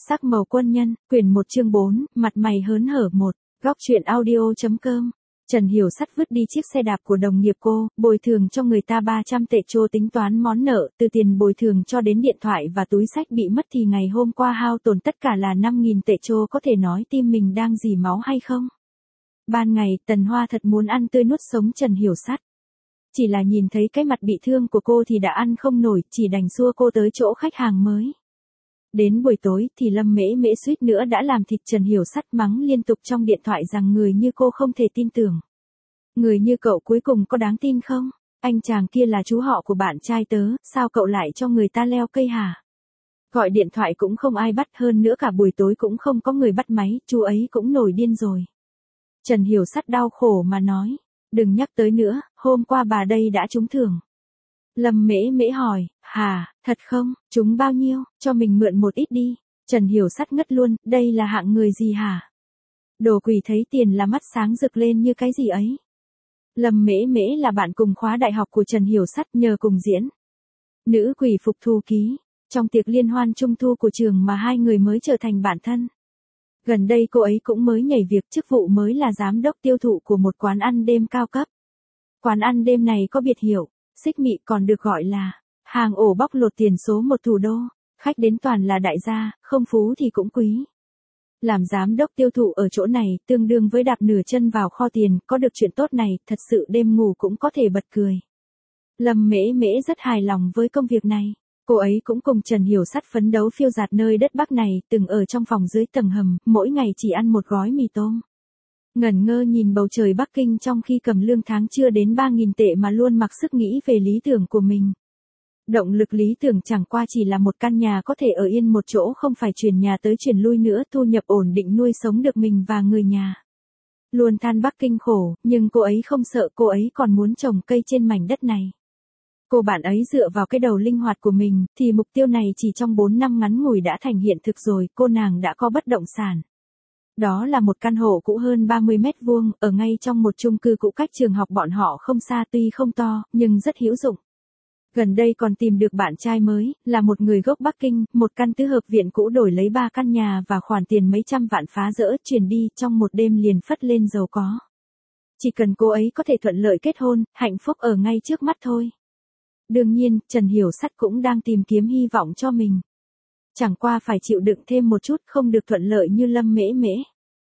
Sắc màu quân nhân, quyển 1 chương 4, mặt mày hớn hở 1, góc truyện audio.com. Trần Hiểu Sắt vứt đi chiếc xe đạp của đồng nghiệp cô, bồi thường cho người ta 300 tệ trô tính toán món nợ, từ tiền bồi thường cho đến điện thoại và túi xách bị mất thì ngày hôm qua hao tổn tất cả là 5.000 tệ trô, có thể nói tim mình đang dì máu hay không? Ban ngày, Tần Hoa thật muốn ăn tươi nuốt sống Trần Hiểu Sắt. Chỉ là nhìn thấy cái mặt bị thương của cô thì đã ăn không nổi, chỉ đành xua cô tới chỗ khách hàng mới. Đến buổi tối thì Lâm Mễ Mễ suýt nữa đã làm thịt Trần Hiểu Sắt, mắng liên tục trong điện thoại rằng người như cô không thể tin tưởng. Người như cậu cuối cùng có đáng tin không? Anh chàng kia là chú họ của bạn trai tớ, sao cậu lại cho người ta leo cây hả? Gọi điện thoại cũng không ai bắt, hơn nữa cả buổi tối cũng không có người bắt máy, chú ấy cũng nổi điên rồi. Trần Hiểu Sắt đau khổ mà nói, đừng nhắc tới nữa, hôm qua bà đây đã trúng thưởng. Lâm Mễ Mễ hỏi, hả, thật không, trúng bao nhiêu, cho mình mượn một ít đi. Trần Hiểu Sắt ngất luôn, đây là hạng người gì hả? Đồ quỷ thấy tiền là mắt sáng rực lên như cái gì ấy. Lâm Mễ Mễ là bạn cùng khóa đại học của Trần Hiểu Sắt, nhờ cùng diễn Nữ Quỷ Phục Thu Ký, trong tiệc liên hoan trung thu của trường mà hai người mới trở thành bạn thân. Gần đây cô ấy cũng mới nhảy việc, chức vụ mới là giám đốc tiêu thụ của một quán ăn đêm cao cấp. Quán ăn đêm này có biệt hiệu xích mị, còn được gọi là hàng ổ bóc lột tiền số 1 thủ đô. Khách đến toàn là đại gia, không phú thì cũng quý. Làm giám đốc tiêu thụ ở chỗ này tương đương với đạp nửa chân vào kho tiền, có được chuyện tốt này, thật sự đêm ngủ cũng có thể bật cười. Lâm Mễ Mễ rất hài lòng với công việc này. Cô ấy cũng cùng Trần Hiểu Sắt phấn đấu phiêu dạt nơi đất Bắc này, từng ở trong phòng dưới tầng hầm, mỗi ngày chỉ ăn một gói mì tôm. Ngẩn ngơ nhìn bầu trời Bắc Kinh trong khi cầm lương tháng chưa đến 3.000 tệ mà luôn mặc sức nghĩ về lý tưởng của mình. Động lực lý tưởng chẳng qua chỉ là một căn nhà có thể ở yên một chỗ, không phải chuyển nhà tới chuyển lui nữa, thu nhập ổn định nuôi sống được mình và người nhà. Luôn than Bắc Kinh khổ, nhưng cô ấy không sợ, cô ấy còn muốn trồng cây trên mảnh đất này. Cô bạn ấy dựa vào cái đầu linh hoạt của mình, thì mục tiêu này chỉ trong 4 năm ngắn ngủi đã thành hiện thực rồi, cô nàng đã có bất động sản. Đó là một căn hộ cũ hơn 30 mét vuông, ở ngay trong một chung cư cũ cách trường học bọn họ không xa, tuy không to, nhưng rất hữu dụng. Gần đây còn tìm được bạn trai mới, là một người gốc Bắc Kinh, một căn tứ hợp viện cũ đổi lấy 3 căn nhà và khoản tiền mấy trăm vạn phá rỡ, chuyển đi, trong một đêm liền phất lên giàu có. Chỉ cần cô ấy có thể thuận lợi kết hôn, hạnh phúc ở ngay trước mắt thôi. Đương nhiên, Trần Hiểu Sắt cũng đang tìm kiếm hy vọng cho mình. Chẳng qua phải chịu đựng thêm một chút, không được thuận lợi như Lâm Mễ Mễ.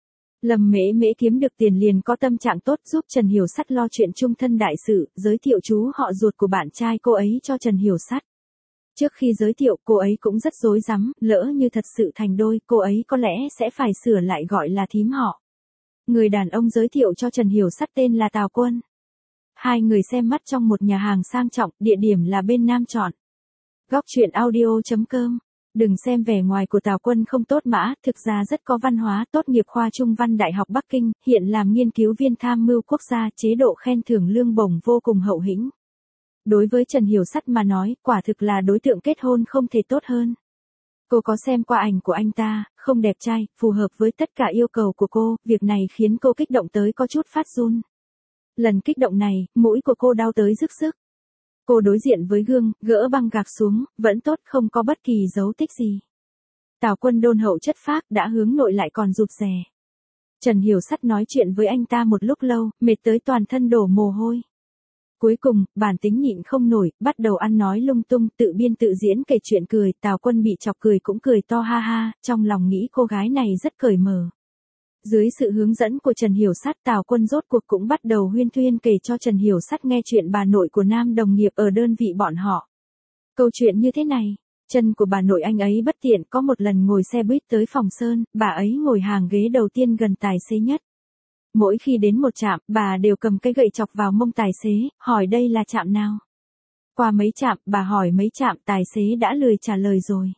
Lâm Mễ Mễ kiếm được tiền liền có tâm trạng tốt, giúp Trần Hiểu Sắt lo chuyện chung thân đại sự, giới thiệu chú họ ruột của bạn trai cô ấy cho Trần Hiểu Sắt. Trước khi giới thiệu, cô ấy cũng rất rối rắm, lỡ như thật sự thành đôi, cô ấy có lẽ sẽ phải sửa lại gọi là thím họ. Người đàn ông giới thiệu cho Trần Hiểu Sắt tên là Tào Quân. Hai người xem mắt trong một nhà hàng sang trọng, địa điểm là bên Nam Trọn. Góc truyện audio.com. Đừng xem vẻ ngoài của Tào Quân không tốt mã, thực ra rất có văn hóa, tốt nghiệp khoa Trung văn Đại học Bắc Kinh, hiện làm nghiên cứu viên tham mưu quốc gia, chế độ khen thưởng lương bổng vô cùng hậu hĩnh. Đối với Trần Hiểu Sắt mà nói, quả thực là đối tượng kết hôn không thể tốt hơn. Cô có xem qua ảnh của anh ta, không đẹp trai, phù hợp với tất cả yêu cầu của cô, việc này khiến cô kích động tới có chút phát run. Lần kích động này, mũi của cô đau tới rức rức. Cô đối diện với gương, gỡ băng gạc xuống, vẫn tốt, không có bất kỳ dấu tích gì. Tào Quân đôn hậu chất phác, đã hướng nội lại còn rụt rè. Trần Hiểu Sắt nói chuyện với anh ta một lúc lâu, mệt tới toàn thân đổ mồ hôi. Cuối cùng, bản tính nhịn không nổi, bắt đầu ăn nói lung tung, tự biên tự diễn kể chuyện cười, Tào Quân bị chọc cười cũng cười to ha ha, trong lòng nghĩ cô gái này rất cởi mở. Dưới sự hướng dẫn của Trần Hiểu Sắt, Tào Quân rốt cuộc cũng bắt đầu huyên thuyên kể cho Trần Hiểu Sắt nghe chuyện bà nội của nam đồng nghiệp ở đơn vị bọn họ. Câu chuyện như thế này, chân của bà nội anh ấy bất tiện, có một lần ngồi xe buýt tới Phòng Sơn, bà ấy ngồi hàng ghế đầu tiên gần tài xế nhất. Mỗi khi đến một trạm, bà đều cầm cái gậy chọc vào mông tài xế, hỏi đây là trạm nào. Qua mấy trạm, bà hỏi mấy trạm, tài xế đã lười trả lời rồi.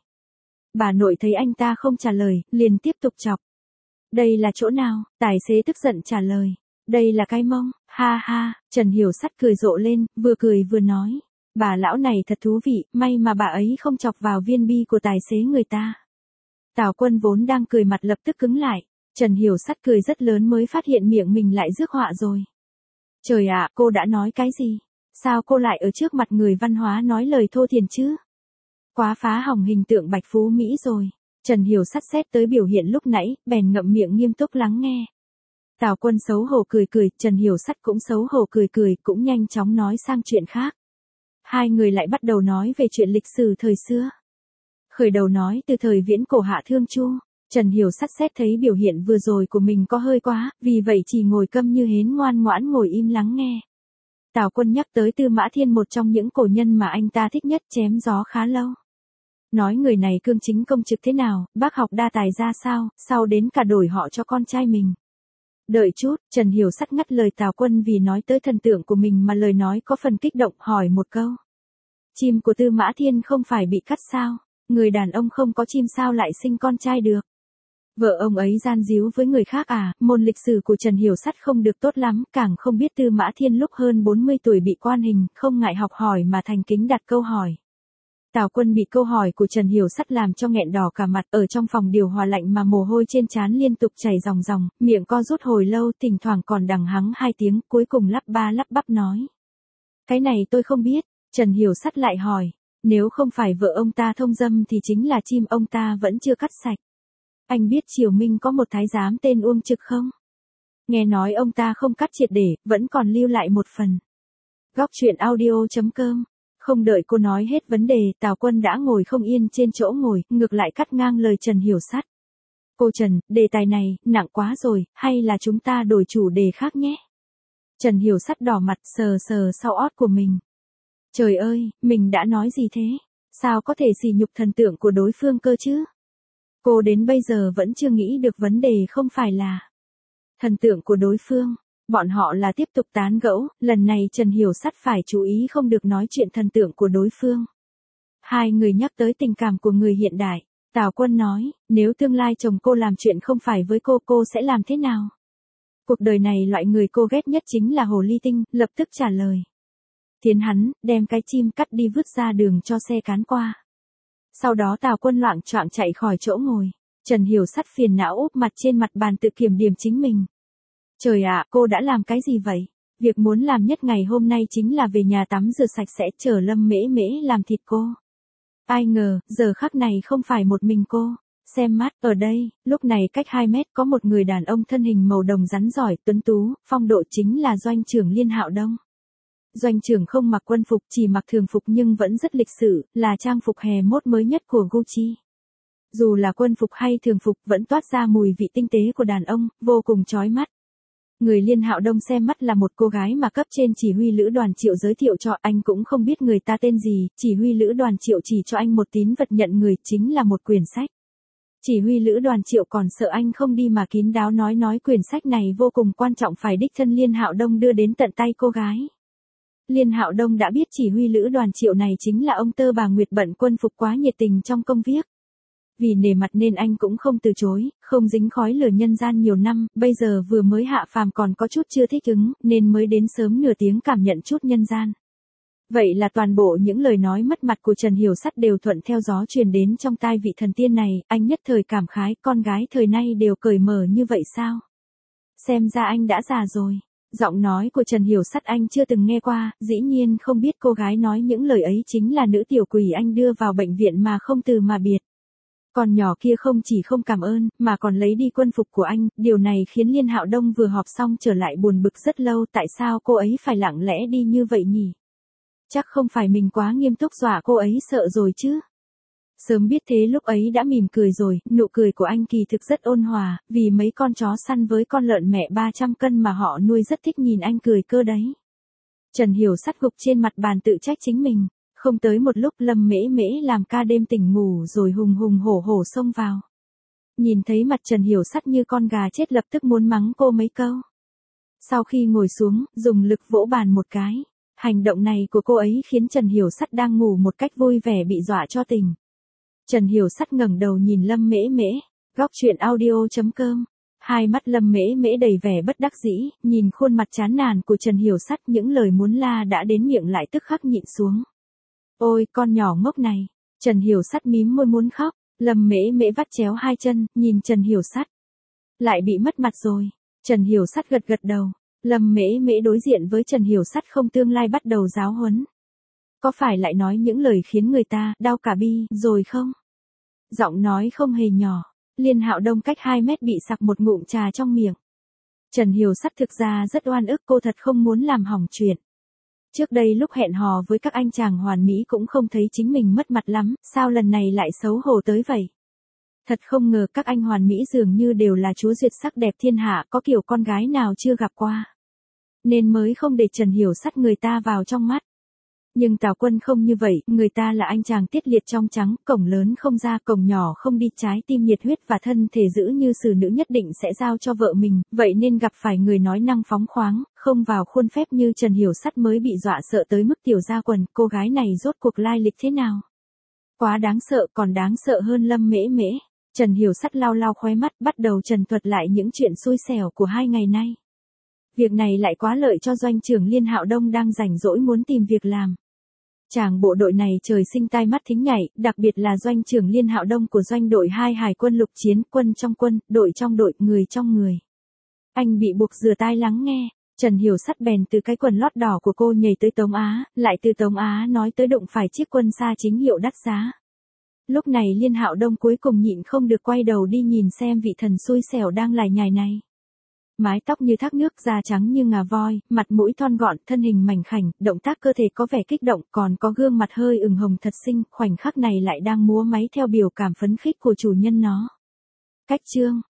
Bà nội thấy anh ta không trả lời, liền tiếp tục chọc. Đây là chỗ nào? Tài xế tức giận trả lời. Đây là cái mông, ha ha. Trần Hiểu Sắt cười rộ lên, vừa cười vừa nói. Bà lão này thật thú vị, may mà bà ấy không chọc vào viên bi của tài xế người ta. Tào Quân vốn đang cười mặt lập tức cứng lại. Trần Hiểu Sắt cười rất lớn mới phát hiện miệng mình lại rước họa rồi. Trời ạ, cô đã nói cái gì? Sao cô lại ở trước mặt người văn hóa nói lời thô thiển chứ? Quá phá hỏng hình tượng Bạch Phú Mỹ rồi. Trần Hiểu Sắt xét tới biểu hiện lúc nãy, bèn ngậm miệng nghiêm túc lắng nghe. Tào Quân xấu hổ cười cười, Trần Hiểu Sắt cũng xấu hổ cười cười, cũng nhanh chóng nói sang chuyện khác. Hai người lại bắt đầu nói về chuyện lịch sử thời xưa. Khởi đầu nói từ thời viễn cổ Hạ Thương Chu, Trần Hiểu Sắt xét thấy biểu hiện vừa rồi của mình có hơi quá, vì vậy chỉ ngồi câm như hến ngoan ngoãn ngồi im lắng nghe. Tào Quân nhắc tới Tư Mã Thiên, một trong những cổ nhân mà anh ta thích nhất, chém gió khá lâu. Nói người này cương chính công trực thế nào, bác học đa tài ra sao, sau đến cả đổi họ cho con trai mình. Đợi chút, Trần Hiểu Sắt ngắt lời Tào Quân vì nói tới thần tượng của mình mà lời nói có phần kích động, hỏi một câu. Chim của Tư Mã Thiên không phải bị cắt sao? Người đàn ông không có chim sao lại sinh con trai được? Vợ ông ấy gian díu với người khác à? Môn lịch sử của Trần Hiểu Sắt không được tốt lắm, càng không biết Tư Mã Thiên lúc hơn 40 tuổi bị quan hình, không ngại học hỏi mà thành kính đặt câu hỏi. Tào Quân bị câu hỏi của Trần Hiểu Sắt làm cho nghẹn đỏ cả mặt, ở trong phòng điều hòa lạnh mà mồ hôi trên trán liên tục chảy ròng ròng, miệng co rút hồi lâu, thỉnh thoảng còn đằng hắng hai tiếng, cuối cùng lắp ba lắp bắp nói. Cái này tôi không biết. Trần Hiểu Sắt lại hỏi, nếu không phải vợ ông ta thông dâm thì chính là chim ông ta vẫn chưa cắt sạch. Anh biết Triều Minh có một thái giám tên Uông Trực không? Nghe nói ông ta không cắt triệt để, vẫn còn lưu lại một phần. Góc truyện audio.com. Không đợi cô nói hết vấn đề, Tào Quân đã ngồi không yên trên chỗ ngồi, ngược lại cắt ngang lời Trần Hiểu Sắt. Cô Trần, đề tài này, nặng quá rồi, hay là chúng ta đổi chủ đề khác nhé? Trần Hiểu Sắt đỏ mặt sờ sờ sau ót của mình. Trời ơi, mình đã nói gì thế? Sao có thể sỉ nhục thần tượng của đối phương cơ chứ? Cô đến bây giờ vẫn chưa nghĩ được vấn đề không phải là thần tượng của đối phương. Bọn họ là tiếp tục tán gẫu, lần này Trần Hiểu Sắt phải chú ý không được nói chuyện thần tượng của đối phương. Hai người nhắc tới tình cảm của người hiện đại. Tào Quân nói, nếu tương lai chồng cô làm chuyện không phải với cô sẽ làm thế nào? Cuộc đời này loại người cô ghét nhất chính là hồ ly tinh, lập tức trả lời. Thiến hắn, đem cái chim cắt đi vứt ra đường cho xe cán qua. Sau đó Tào Quân loạng choạng chạy khỏi chỗ ngồi. Trần Hiểu Sắt phiền não úp mặt trên mặt bàn tự kiểm điểm chính mình. Trời ạ, cô đã làm cái gì vậy? Việc muốn làm nhất ngày hôm nay chính là về nhà tắm rửa sạch sẽ chờ Lâm Mễ Mễ làm thịt cô. Ai ngờ, giờ khắc này không phải một mình cô. Xem mắt, ở đây, lúc này cách 2 mét có một người đàn ông thân hình màu đồng rắn giỏi, tuấn tú, phong độ chính là Doanh trưởng Liên Hạo Đông. Doanh trưởng không mặc quân phục, chỉ mặc thường phục nhưng vẫn rất lịch sự, là trang phục hè mốt mới nhất của Gucci. Dù là quân phục hay thường phục vẫn toát ra mùi vị tinh tế của đàn ông, vô cùng chói mắt. Người Liên Hạo Đông xem mắt là một cô gái mà cấp trên chỉ huy lữ đoàn Triệu giới thiệu cho, anh cũng không biết người ta tên gì, chỉ huy lữ đoàn Triệu chỉ cho anh một tín vật nhận người, chính là một quyển sách. Chỉ huy lữ đoàn Triệu còn sợ anh không đi mà kín đáo nói quyển sách này vô cùng quan trọng phải đích thân Liên Hạo Đông đưa đến tận tay cô gái. Liên Hạo Đông đã biết chỉ huy lữ đoàn Triệu này chính là ông Tơ Bà Nguyệt bận quân phục quá nhiệt tình trong công việc. Vì nể mặt nên anh cũng không từ chối, không dính khói lửa nhân gian nhiều năm, bây giờ vừa mới hạ phàm còn có chút chưa thích ứng, nên mới đến sớm nửa tiếng cảm nhận chút nhân gian. Vậy là toàn bộ những lời nói mất mặt của Trần Hiểu Sắt đều thuận theo gió truyền đến trong tai vị thần tiên này, anh nhất thời cảm khái, con gái thời nay đều cởi mở như vậy sao? Xem ra anh đã già rồi. Giọng nói của Trần Hiểu Sắt anh chưa từng nghe qua, dĩ nhiên không biết cô gái nói những lời ấy chính là nữ tiểu quỷ anh đưa vào bệnh viện mà không từ mà biệt. Con nhỏ kia không chỉ không cảm ơn, mà còn lấy đi quân phục của anh, điều này khiến Liên Hạo Đông vừa họp xong trở lại buồn bực rất lâu, tại sao cô ấy phải lặng lẽ đi như vậy nhỉ? Chắc không phải mình quá nghiêm túc dọa cô ấy sợ rồi chứ? Sớm biết thế lúc ấy đã mỉm cười rồi, nụ cười của anh kỳ thực rất ôn hòa, vì mấy con chó săn với con lợn mẹ 300 cân mà họ nuôi rất thích nhìn anh cười cơ đấy. Trần Hiểu Sắt gục trên mặt bàn tự trách chính mình. Không tới một lúc Lâm Mễ Mễ làm ca đêm tỉnh ngủ rồi hùng hùng hổ hổ xông vào. Nhìn thấy mặt Trần Hiểu Sắt như con gà chết lập tức muốn mắng cô mấy câu. Sau khi ngồi xuống, dùng lực vỗ bàn một cái. Hành động này của cô ấy khiến Trần Hiểu Sắt đang ngủ một cách vui vẻ bị dọa cho tỉnh. Trần Hiểu Sắt ngẩng đầu nhìn Lâm Mễ Mễ. Góc truyện audio.com. Hai mắt Lâm Mễ Mễ đầy vẻ bất đắc dĩ, nhìn khuôn mặt chán nản của Trần Hiểu Sắt, những lời muốn la đã đến miệng lại tức khắc nhịn xuống. Ôi, con nhỏ ngốc này. Trần Hiểu Sắt mím môi muốn khóc. Lâm Mễ Mễ vắt chéo hai chân, nhìn Trần Hiểu Sắt. Lại bị mất mặt rồi. Trần Hiểu Sắt gật gật đầu. Lâm Mễ Mễ đối diện với Trần Hiểu Sắt không tương lai bắt đầu giáo huấn. Có phải lại nói những lời khiến người ta đau cả bi rồi không? Giọng nói không hề nhỏ. Liên Hạo Đông cách 2 mét bị sặc một ngụm trà trong miệng. Trần Hiểu Sắt thực ra rất oan ức, cô thật không muốn làm hỏng chuyện. Trước đây lúc hẹn hò với các anh chàng hoàn mỹ cũng không thấy chính mình mất mặt lắm, sao lần này lại xấu hổ tới vậy? Thật không ngờ các anh hoàn mỹ dường như đều là chúa duyệt sắc đẹp thiên hạ, có kiểu con gái nào chưa gặp qua. Nên mới không để Trần Hiểu Sắt người ta vào trong mắt. Nhưng Tào Quân không như vậy, người ta là anh chàng tiết liệt trong trắng, cổng lớn không ra, cổng nhỏ không đi, trái tim nhiệt huyết và thân thể giữ như xử nữ nhất định sẽ giao cho vợ mình, vậy nên gặp phải người nói năng phóng khoáng, không vào khuôn phép như Trần Hiểu Sắt mới bị dọa sợ tới mức tiểu ra quần, cô gái này rốt cuộc lai lịch thế nào? Quá đáng sợ, còn đáng sợ hơn Lâm Mễ Mễ. Trần Hiểu Sắt lau lau khóe mắt, bắt đầu trần thuật lại những chuyện xui xẻo của 2 ngày nay. Việc này lại quá lợi cho doanh trưởng Liên Hạo Đông đang rảnh rỗi muốn tìm việc làm. Chàng bộ đội này trời sinh tai mắt thính nhạy, đặc biệt là doanh trưởng Liên Hạo Đông của doanh đội 2 hải quân lục chiến, quân trong quân, đội trong đội, người trong người. Anh bị buộc rửa tai lắng nghe. Trần Hiểu Sắt bèn từ cái quần lót đỏ của cô nhảy tới Tống Á, lại từ Tống Á nói tới đụng phải chiếc quân xa chính hiệu đắt giá. Lúc này Liên Hạo Đông cuối cùng nhịn không được quay đầu đi nhìn xem vị thần xui xẻo đang lải nhải này. Mái tóc như thác nước, da trắng như ngà voi, mặt mũi thon gọn, thân hình mảnh khảnh, động tác cơ thể có vẻ kích động, còn có gương mặt hơi ửng hồng thật xinh, khoảnh khắc này lại đang múa máy theo biểu cảm phấn khích của chủ nhân nó. Cách chương